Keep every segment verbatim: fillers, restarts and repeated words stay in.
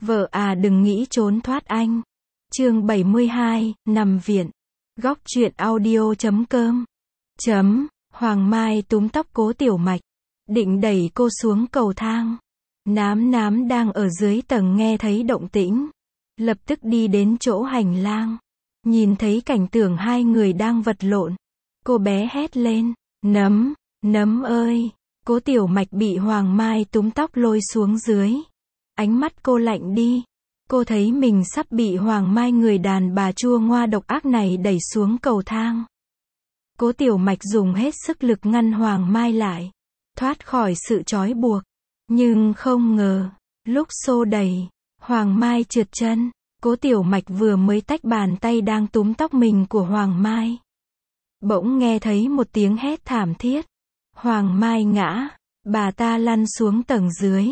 Vợ à đừng nghĩ trốn thoát anh. Chương bảy mươi hai, nằm viện. Góc truyện audio chấm com. Chấm, Hoàng Mai túm tóc Cố Tiểu Mạch, định đẩy cô xuống cầu thang. Nám nám đang ở dưới tầng nghe thấy động tĩnh, lập tức đi đến chỗ hành lang. Nhìn thấy cảnh tượng hai người đang vật lộn, cô bé hét lên, nấm, nấm ơi. Cố Tiểu Mạch bị Hoàng Mai túm tóc lôi xuống dưới. Ánh mắt cô lạnh đi. Cô thấy mình sắp bị Hoàng Mai người đàn bà chua ngoa độc ác này đẩy xuống cầu thang. Cố Tiểu Mạch dùng hết sức lực ngăn Hoàng Mai lại, thoát khỏi sự trói buộc. Nhưng không ngờ, lúc xô đẩy, Hoàng Mai trượt chân. Cố Tiểu Mạch vừa mới tách bàn tay đang túm tóc mình của Hoàng Mai, bỗng nghe thấy một tiếng hét thảm thiết. Hoàng Mai ngã, bà ta lăn xuống tầng dưới.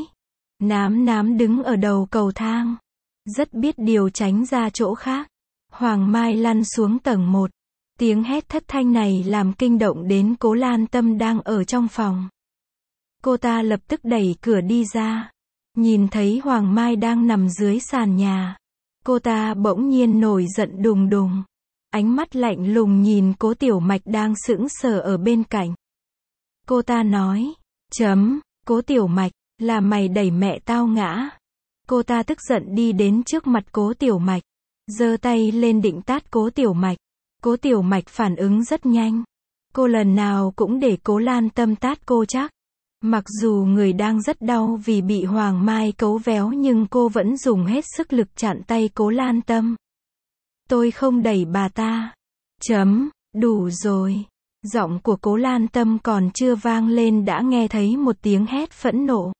Nám nám đứng ở đầu cầu thang, rất biết điều tránh ra chỗ khác. Hoàng Mai lăn xuống tầng một. Tiếng hét thất thanh này làm kinh động đến Cố Lan Tâm đang ở trong phòng. Cô ta lập tức đẩy cửa đi ra. Nhìn thấy Hoàng Mai đang nằm dưới sàn nhà, cô ta bỗng nhiên nổi giận đùng đùng. Ánh mắt lạnh lùng nhìn Cố Tiểu Mạch đang sững sờ ở bên cạnh. Cô ta nói, chấm, Cố Tiểu Mạch, là mày đẩy mẹ tao ngã. Cô ta tức giận đi đến trước mặt Cố Tiểu Mạch, giơ tay lên định tát Cố Tiểu Mạch. Cố Tiểu Mạch phản ứng rất nhanh. Cô lần nào cũng để Cố Lan Tâm tát cô chắc. Mặc dù người đang rất đau vì bị Hoàng Mai cấu véo nhưng cô vẫn dùng hết sức lực chặn tay Cố Lan Tâm. Tôi không đẩy bà ta. Chấm, đủ rồi. Giọng của Cố Lan Tâm còn chưa vang lên đã nghe thấy một tiếng hét phẫn nộ.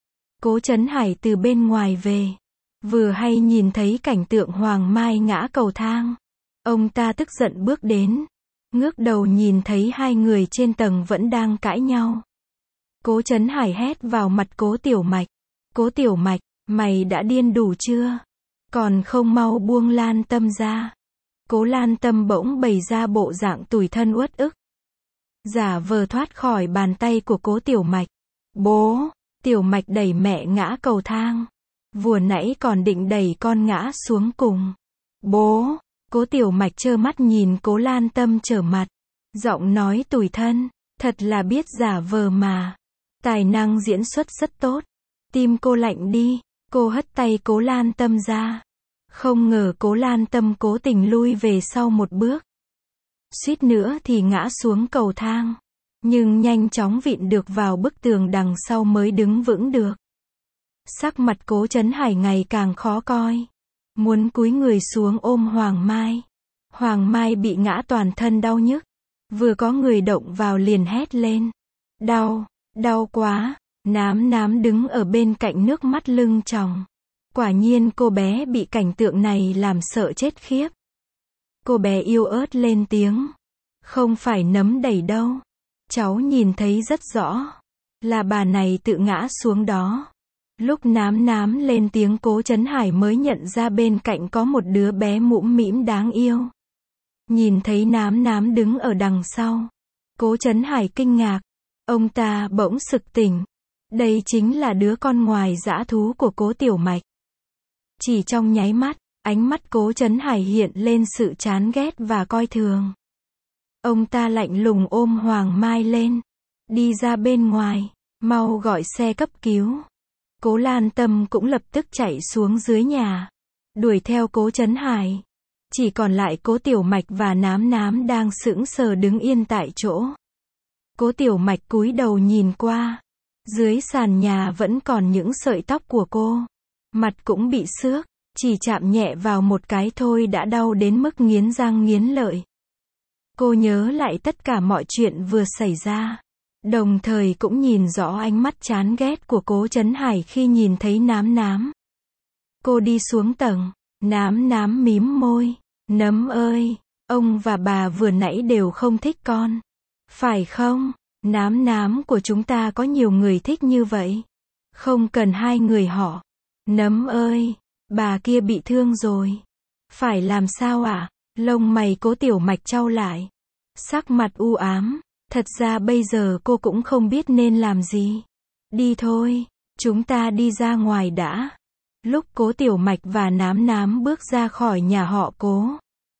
Cố Trấn Hải từ bên ngoài về, vừa hay nhìn thấy cảnh tượng Hoàng Mai ngã cầu thang. Ông ta tức giận bước đến, ngước đầu nhìn thấy hai người trên tầng vẫn đang cãi nhau. Cố Trấn Hải hét vào mặt Cố Tiểu Mạch. Cố Tiểu Mạch, mày đã điên đủ chưa? Còn không mau buông Lan Tâm ra. Cố Lan Tâm bỗng bày ra bộ dạng tủi thân uất ức, giả vờ thoát khỏi bàn tay của Cố Tiểu Mạch. Bố, Tiểu Mạch đẩy mẹ ngã cầu thang. Vừa nãy còn định đẩy con ngã xuống cùng. Bố, Cố Tiểu Mạch trơ mắt nhìn Cố Lan Tâm trở mặt. Giọng nói tủi thân, thật là biết giả vờ mà. Tài năng diễn xuất rất tốt. Tim cô lạnh đi, cô hất tay Cố Lan Tâm ra. Không ngờ Cố Lan Tâm cố tình lui về sau một bước, suýt nữa thì ngã xuống cầu thang. Nhưng nhanh chóng vịn được vào bức tường đằng sau mới đứng vững được. Sắc mặt Cố Trấn Hải ngày càng khó coi. Muốn cúi người xuống ôm Hoàng Mai. Hoàng Mai bị ngã toàn thân đau nhức. Vừa có người động vào liền hét lên. Đau, đau quá. Nám nám đứng ở bên cạnh nước mắt lưng tròng. Quả nhiên cô bé bị cảnh tượng này làm sợ chết khiếp. Cô bé yếu ớt lên tiếng. Không phải nấm đẩy đâu. Cháu nhìn thấy rất rõ. Là bà này tự ngã xuống đó. Lúc nám nám lên tiếng Cố Trấn Hải mới nhận ra bên cạnh có một đứa bé mũm mĩm đáng yêu. Nhìn thấy nám nám đứng ở đằng sau, Cố Trấn Hải kinh ngạc. Ông ta bỗng sực tỉnh. Đây chính là đứa con ngoài dã thú của Cố Tiểu Mạch. Chỉ trong nháy mắt, ánh mắt Cố Trấn Hải hiện lên sự chán ghét và coi thường. Ông ta lạnh lùng ôm Hoàng Mai lên. Đi ra bên ngoài, mau gọi xe cấp cứu. Cố Lan Tâm cũng lập tức chạy xuống dưới nhà, đuổi theo Cố Trấn Hải. Chỉ còn lại Cố Tiểu Mạch và Nám Nám đang sững sờ đứng yên tại chỗ. Cố Tiểu Mạch cúi đầu nhìn qua. Dưới sàn nhà vẫn còn những sợi tóc của cô. Mặt cũng bị xước, chỉ chạm nhẹ vào một cái thôi đã đau đến mức nghiến răng nghiến lợi. Cô nhớ lại tất cả mọi chuyện vừa xảy ra. Đồng thời cũng nhìn rõ ánh mắt chán ghét của Cố Trấn Hải khi nhìn thấy Nám Nám. Cô đi xuống tầng. Nám Nám mím môi. Nấm ơi, ông và bà vừa nãy đều không thích con. Phải không? Nám Nám của chúng ta có nhiều người thích như vậy. Không cần hai người họ. Nấm ơi, bà kia bị thương rồi. Phải làm sao ạ? À? Lông mày Cố Tiểu Mạch chau lại. Sắc mặt u ám. Thật ra bây giờ cô cũng không biết nên làm gì. Đi thôi, chúng ta đi ra ngoài đã. Lúc Cố Tiểu Mạch và Nám Nám bước ra khỏi nhà họ Cố.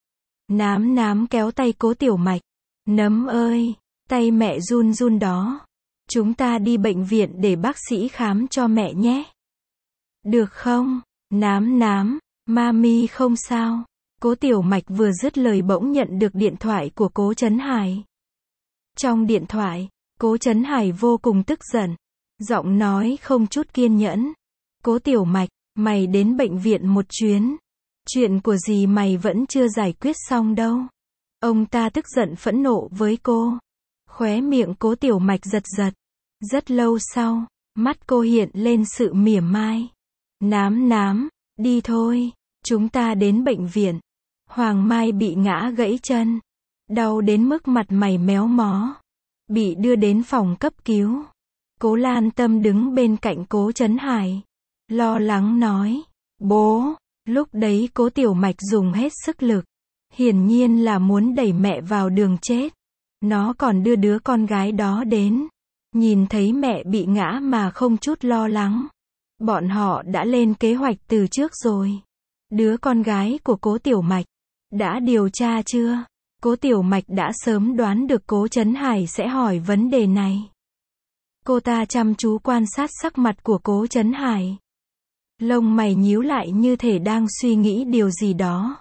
Nám Nám kéo tay Cố Tiểu Mạch. Nấm ơi, tay mẹ run run đó. Chúng ta đi bệnh viện để bác sĩ khám cho mẹ nhé. Được không? Nám Nám, mami không sao. Cố Tiểu Mạch vừa dứt lời bỗng nhận được điện thoại của Cố Trấn Hải. Trong điện thoại, Cố Trấn Hải vô cùng tức giận. Giọng nói không chút kiên nhẫn. Cố Tiểu Mạch, mày đến bệnh viện một chuyến. Chuyện của dì mày vẫn chưa giải quyết xong đâu. Ông ta tức giận phẫn nộ với cô. Khóe miệng Cố Tiểu Mạch giật giật. Rất lâu sau, mắt cô hiện lên sự mỉa mai. Nám Nám, đi thôi, chúng ta đến bệnh viện. Hoàng Mai bị ngã gãy chân. Đau đến mức mặt mày méo mó. Bị đưa đến phòng cấp cứu. Cố Lan Tâm đứng bên cạnh Cố Trấn Hải. Lo lắng nói. Bố, lúc đấy Cố Tiểu Mạch dùng hết sức lực. Hiển nhiên là muốn đẩy mẹ vào đường chết. Nó còn đưa đứa con gái đó đến. Nhìn thấy mẹ bị ngã mà không chút lo lắng. Bọn họ đã lên kế hoạch từ trước rồi. Đứa con gái của Cố Tiểu Mạch. Đã điều tra chưa? Cố Tiểu Mạch đã sớm đoán được Cố Trấn Hải sẽ hỏi vấn đề này. Cô ta chăm chú quan sát sắc mặt của Cố Trấn Hải. Lông mày nhíu lại như thể đang suy nghĩ điều gì đó.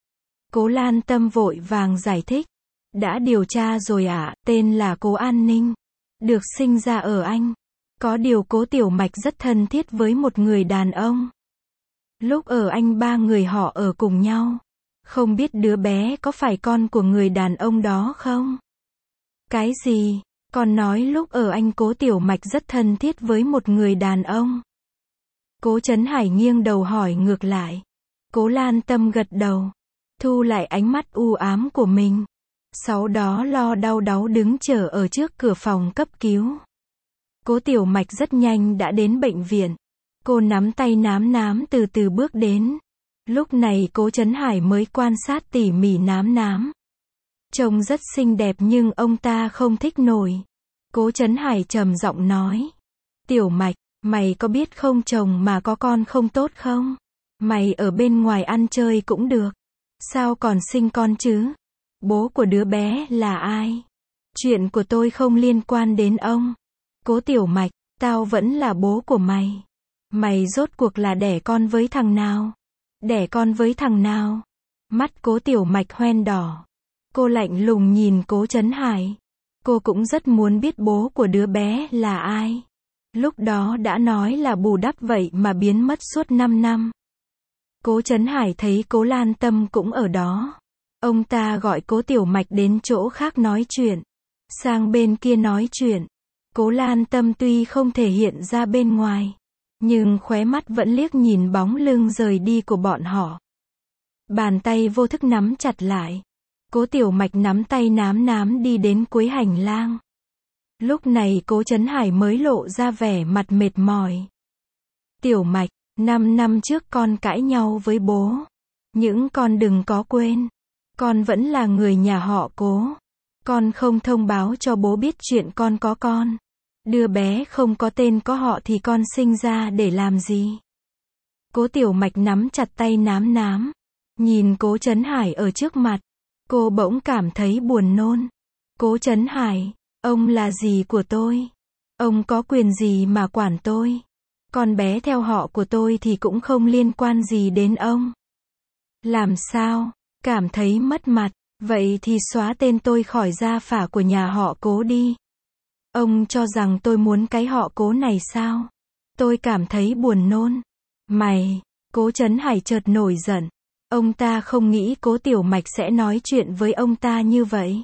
Cố Lan Tâm vội vàng giải thích. Đã điều tra rồi ạ, à, tên là Cố An Ninh. Được sinh ra ở Anh. Có điều Cố Tiểu Mạch rất thân thiết với một người đàn ông. Lúc ở Anh ba người họ ở cùng nhau. Không biết đứa bé có phải con của người đàn ông đó không? Cái gì? Con nói lúc ở Anh Cố Tiểu Mạch rất thân thiết với một người đàn ông. Cố Trấn Hải nghiêng đầu hỏi ngược lại. Cố Lan Tâm gật đầu. Thu lại ánh mắt u ám của mình. Sau đó lo đau đáu đứng chờ ở trước cửa phòng cấp cứu. Cố Tiểu Mạch rất nhanh đã đến bệnh viện. Cô nắm tay Nám Nám từ từ bước đến. Lúc này Cố Trấn Hải mới quan sát tỉ mỉ Nám Nám. Trông rất xinh đẹp nhưng ông ta không thích nổi. Cố Trấn Hải trầm giọng nói. Tiểu Mạch, mày có biết không chồng mà có con không tốt không? Mày ở bên ngoài ăn chơi cũng được. Sao còn sinh con chứ? Bố của đứa bé là ai? Chuyện của tôi không liên quan đến ông. Cố Tiểu Mạch, tao vẫn là bố của mày. Mày rốt cuộc là đẻ con với thằng nào? Đẻ con với thằng nào? Mắt Cố Tiểu Mạch hoen đỏ. Cô lạnh lùng nhìn Cố Trấn Hải. Cô cũng rất muốn biết bố của đứa bé là ai. Lúc đó đã nói là bù đắp vậy mà biến mất suốt năm năm. Cố Trấn Hải thấy Cố Lan Tâm cũng ở đó. Ông ta gọi Cố Tiểu Mạch đến chỗ khác nói chuyện. Sang bên kia nói chuyện. Cố Lan Tâm tuy không thể hiện ra bên ngoài. Nhưng khóe mắt vẫn liếc nhìn bóng lưng rời đi của bọn họ. Bàn tay vô thức nắm chặt lại. Cố Tiểu Mạch nắm tay Nám Nám đi đến cuối hành lang. Lúc này Cố Trấn Hải mới lộ ra vẻ mặt mệt mỏi. Tiểu Mạch, năm năm trước con cãi nhau với bố. Nhưng con đừng có quên. Con vẫn là người nhà họ Cố. Con không thông báo cho bố biết chuyện con có con. Đứa bé không có tên có họ thì con sinh ra để làm gì? Cố Tiểu Mạch nắm chặt tay Nám Nám. Nhìn Cố Trấn Hải ở trước mặt. Cô bỗng cảm thấy buồn nôn. Cố Trấn Hải, ông là gì của tôi? Ông có quyền gì mà quản tôi? Con bé theo họ của tôi thì cũng không liên quan gì đến ông. Làm sao? Cảm thấy mất mặt. Vậy thì xóa tên tôi khỏi gia phả của nhà họ Cố đi. Ông cho rằng tôi muốn cái họ Cố này sao? Tôi cảm thấy buồn nôn. Mày, Cố Trấn Hải chợt nổi giận. Ông ta không nghĩ Cố Tiểu Mạch sẽ nói chuyện với ông ta như vậy.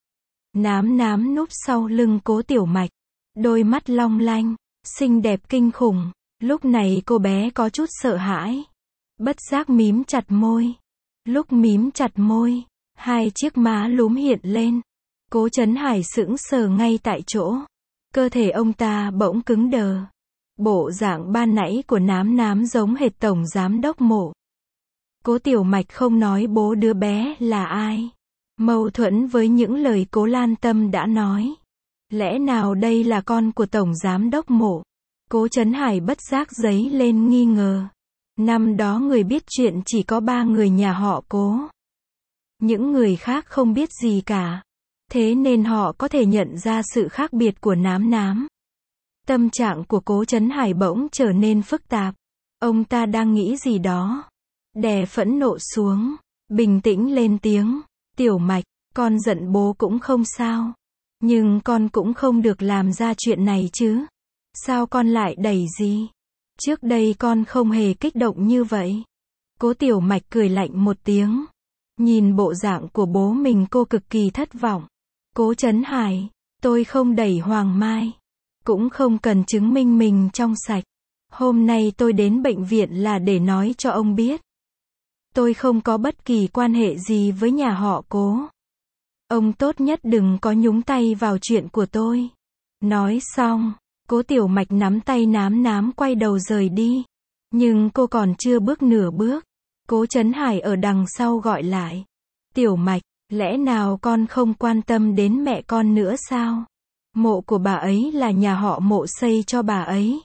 Nám Nám núp sau lưng Cố Tiểu Mạch. Đôi mắt long lanh, xinh đẹp kinh khủng. Lúc này cô bé có chút sợ hãi. Bất giác mím chặt môi. Lúc mím chặt môi, hai chiếc má lúm hiện lên. Cố Trấn Hải sững sờ ngay tại chỗ. Cơ thể ông ta bỗng cứng đờ. Bộ dạng ban nãy của Nám Nám giống hệt Tổng Giám Đốc Mộ. Cố Tiểu Mạch không nói bố đứa bé là ai. Mâu thuẫn với những lời Cố Lan Tâm đã nói. Lẽ nào đây là con của Tổng Giám Đốc Mộ? Cố Trấn Hải bất giác dấy lên nghi ngờ. Năm đó người biết chuyện chỉ có ba người nhà họ Cố. Những người khác không biết gì cả. Thế nên họ có thể nhận ra sự khác biệt của Nám Nám. Tâm trạng của Cố Trấn Hải bỗng trở nên phức tạp. Ông ta đang nghĩ gì đó. Đè phẫn nộ xuống. Bình tĩnh lên tiếng. Tiểu Mạch, con giận bố cũng không sao. Nhưng con cũng không được làm ra chuyện này chứ. Sao con lại đẩy gì? Trước đây con không hề kích động như vậy. Cố Tiểu Mạch cười lạnh một tiếng. Nhìn bộ dạng của bố mình cô cực kỳ thất vọng. Cố Trấn Hải, tôi không đẩy Hoàng Mai. Cũng không cần chứng minh mình trong sạch. Hôm nay tôi đến bệnh viện là để nói cho ông biết. Tôi không có bất kỳ quan hệ gì với nhà họ Cố. Ông tốt nhất đừng có nhúng tay vào chuyện của tôi. Nói xong, Cố Tiểu Mạch nắm tay Nám Nám quay đầu rời đi. Nhưng cô còn chưa bước nửa bước. Cố Trấn Hải ở đằng sau gọi lại. Tiểu Mạch, lẽ nào con không quan tâm đến mẹ con nữa sao? Mộ của bà ấy là nhà họ Mộ xây cho bà ấy.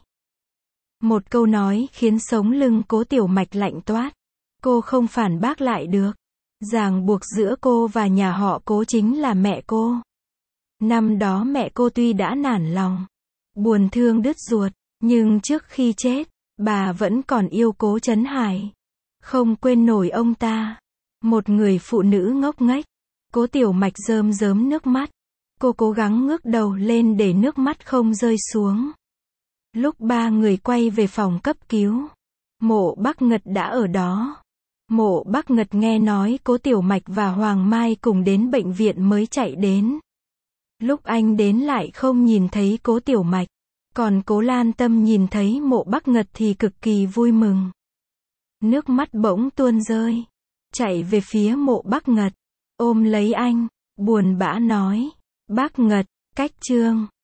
Một câu nói khiến sống lưng Cố Tiểu Mạch lạnh toát. Cô không phản bác lại được. Ràng buộc giữa cô và nhà họ Cố chính là mẹ cô. Năm đó mẹ cô tuy đã nản lòng, buồn thương đứt ruột, nhưng trước khi chết, bà vẫn còn yêu Cố Trấn Hải. Không quên nổi ông ta. Một người phụ nữ ngốc nghếch. Cố Tiểu Mạch rơm rớm nước mắt. Cô cố gắng ngước đầu lên để nước mắt không rơi xuống. Lúc ba người quay về phòng cấp cứu, Mộ Bắc Ngật đã ở đó. Mộ Bắc Ngật nghe nói Cố Tiểu Mạch và Hoàng Mai cùng đến bệnh viện mới chạy đến. Lúc anh đến lại không nhìn thấy Cố Tiểu Mạch. Còn Cố Lan Tâm nhìn thấy Mộ Bắc Ngật thì cực kỳ vui mừng. Nước mắt bỗng tuôn rơi. Chạy về phía Mộ Bắc Ngật. Ôm lấy anh. Buồn bã nói. Bác Ngật, cách chương.